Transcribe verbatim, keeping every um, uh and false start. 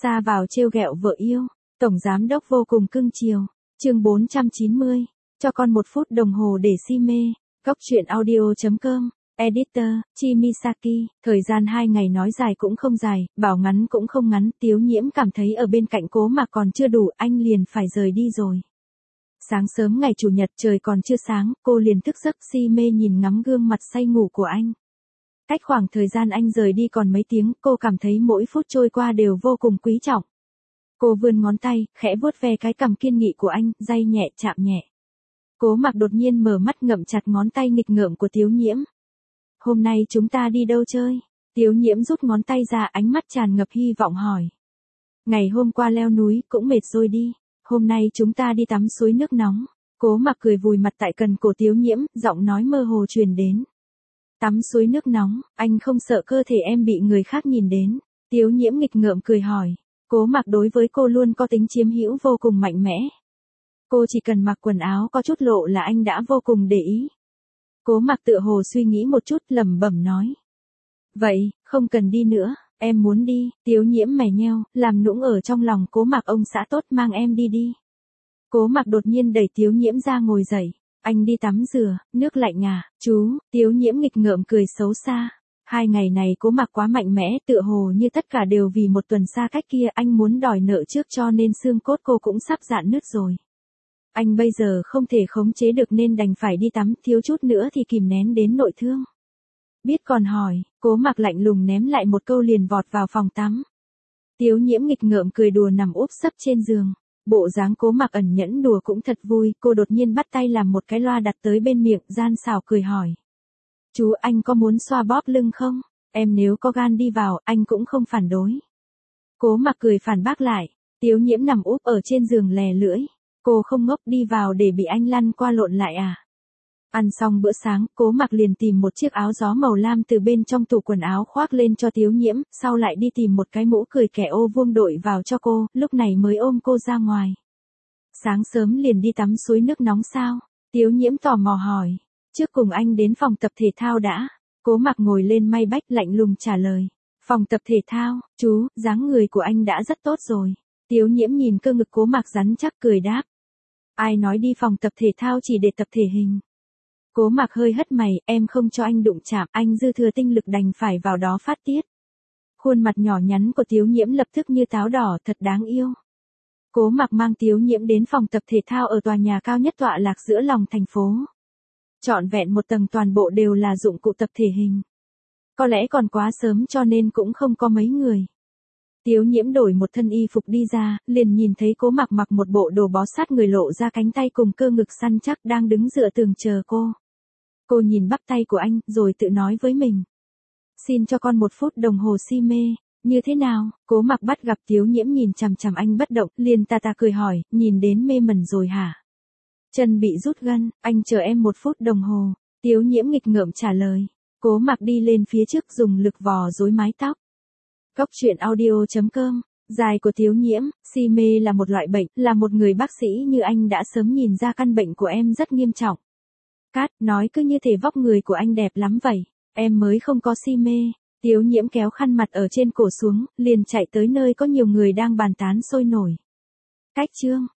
Sa vào trêu ghẹo vợ yêu, tổng giám đốc vô cùng cưng chiều. Chương bốn trăm chín mươi, cho con một phút đồng hồ để si mê. Góc truyện audio chấm com. Editor, Chimisaki. Thời gian hai ngày nói dài cũng không dài, bảo ngắn cũng không ngắn. Tiếu Nhiễm cảm thấy ở bên cạnh Cố Mạc còn chưa đủ, anh liền phải rời đi rồi. Sáng sớm ngày chủ nhật trời còn chưa sáng, cô liền thức giấc si mê nhìn ngắm gương mặt say ngủ của anh. Cách khoảng thời gian anh rời đi còn mấy tiếng, cô cảm thấy mỗi phút trôi qua đều vô cùng quý trọng. Cô vươn ngón tay, khẽ vuốt ve cái cằm kiên nghị của anh, day nhẹ chạm nhẹ. Cố Mạc đột nhiên mở mắt ngậm chặt ngón tay nghịch ngợm của Tiếu Nhiễm. Hôm nay chúng ta đi đâu chơi? Tiếu Nhiễm rút ngón tay ra, ánh mắt tràn ngập hy vọng hỏi. Ngày hôm qua leo núi, cũng mệt rồi đi. Hôm nay chúng ta đi tắm suối nước nóng. Cố Mạc cười vùi mặt tại cần cổ Tiếu Nhiễm, giọng nói mơ hồ truyền đến. Tắm suối nước nóng, anh không sợ cơ thể em bị người khác nhìn đến. Tiếu Nhiễm nghịch ngợm cười hỏi. Cố Mạc đối với cô luôn có tính chiếm hữu vô cùng mạnh mẽ. Cô chỉ cần mặc quần áo có chút lộ là anh đã vô cùng để ý. Cố Mạc tựa hồ suy nghĩ một chút, lẩm bẩm nói. Vậy, không cần đi nữa, em muốn đi. Tiếu Nhiễm mày nheo, làm nũng ở trong lòng Cố Mạc, ông xã tốt mang em đi đi. Cố Mạc đột nhiên đẩy Tiếu Nhiễm ra ngồi dậy. Anh đi tắm rửa, nước lạnh à, chú. Tiếu Nhiễm nghịch ngợm cười xấu xa. Hai ngày này Cố Mạc quá mạnh mẽ, tựa hồ như tất cả đều vì một tuần xa cách kia, anh muốn đòi nợ trước cho nên xương cốt cô cũng sắp rạn nứt rồi. Anh bây giờ không thể khống chế được nên đành phải đi tắm, thiếu chút nữa thì kìm nén đến nội thương. Biết còn hỏi, Cố Mạc lạnh lùng ném lại một câu liền vọt vào phòng tắm. Tiếu Nhiễm nghịch ngợm cười đùa nằm úp sấp trên giường. Bộ dáng Cố Mạc ẩn nhẫn đùa cũng thật vui, cô đột nhiên bắt tay làm một cái loa đặt tới bên miệng, gian xảo cười hỏi. Chú, anh có muốn xoa bóp lưng không? Em nếu có gan đi vào, anh cũng không phản đối. Cố Mạc cười phản bác lại. Tiếu Nhiễm nằm úp ở trên giường lè lưỡi. Cô không ngốc đi vào để bị anh lăn qua lộn lại à? Ăn xong bữa sáng, Cố Mạc liền tìm một chiếc áo gió màu lam từ bên trong tủ quần áo khoác lên cho Tiếu Nhiễm, sau lại đi tìm một cái mũ cười kẻ ô vuông đội vào cho cô, lúc này mới ôm cô ra ngoài. Sáng sớm liền đi tắm suối nước nóng sao? Tiếu Nhiễm tò mò hỏi. Trước cùng anh đến phòng tập thể thao đã. Cố Mạc ngồi lên may bách lạnh lùng trả lời. Phòng tập thể thao, chú, dáng người của anh đã rất tốt rồi. Tiếu Nhiễm nhìn cơ ngực Cố Mạc rắn chắc cười đáp. Ai nói đi phòng tập thể thao chỉ để tập thể hình. Cố Mạc hơi hất mày, em không cho anh đụng chạm, anh dư thừa tinh lực đành phải vào đó phát tiết. Khuôn mặt nhỏ nhắn của Tiếu Nhiễm lập tức như táo đỏ, thật đáng yêu. Cố Mạc mang Tiếu Nhiễm đến phòng tập thể thao ở tòa nhà cao nhất tọa lạc giữa lòng thành phố. Trọn vẹn một tầng toàn bộ đều là dụng cụ tập thể hình. Có lẽ còn quá sớm cho nên cũng không có mấy người. Tiếu Nhiễm đổi một thân y phục đi ra, liền nhìn thấy Cố Mạc mặc một bộ đồ bó sát người lộ ra cánh tay cùng cơ ngực săn chắc đang đứng dựa tường chờ cô. Cô nhìn bắp tay của anh, rồi tự nói với mình. Xin cho con một phút đồng hồ si mê, như thế nào? Cố Mạc bắt gặp Tiếu Nhiễm nhìn chằm chằm anh bất động, liền ta ta cười hỏi, nhìn đến mê mẩn rồi hả? Chân bị rút gân, anh chờ em một phút đồng hồ. Tiếu Nhiễm nghịch ngợm trả lời. Cố Mạc đi lên phía trước dùng lực vò rối mái tóc. Góc truyện audio chấm com. Dài của Tiếu Nhiễm, si mê là một loại bệnh, là một người bác sĩ như anh đã sớm nhìn ra căn bệnh của em rất nghiêm trọng. Cát, nói cứ như thể vóc người của anh đẹp lắm vậy, em mới không có si mê. Tiếu Nhiễm kéo khăn mặt ở trên cổ xuống, liền chạy tới nơi có nhiều người đang bàn tán sôi nổi. Cách chương.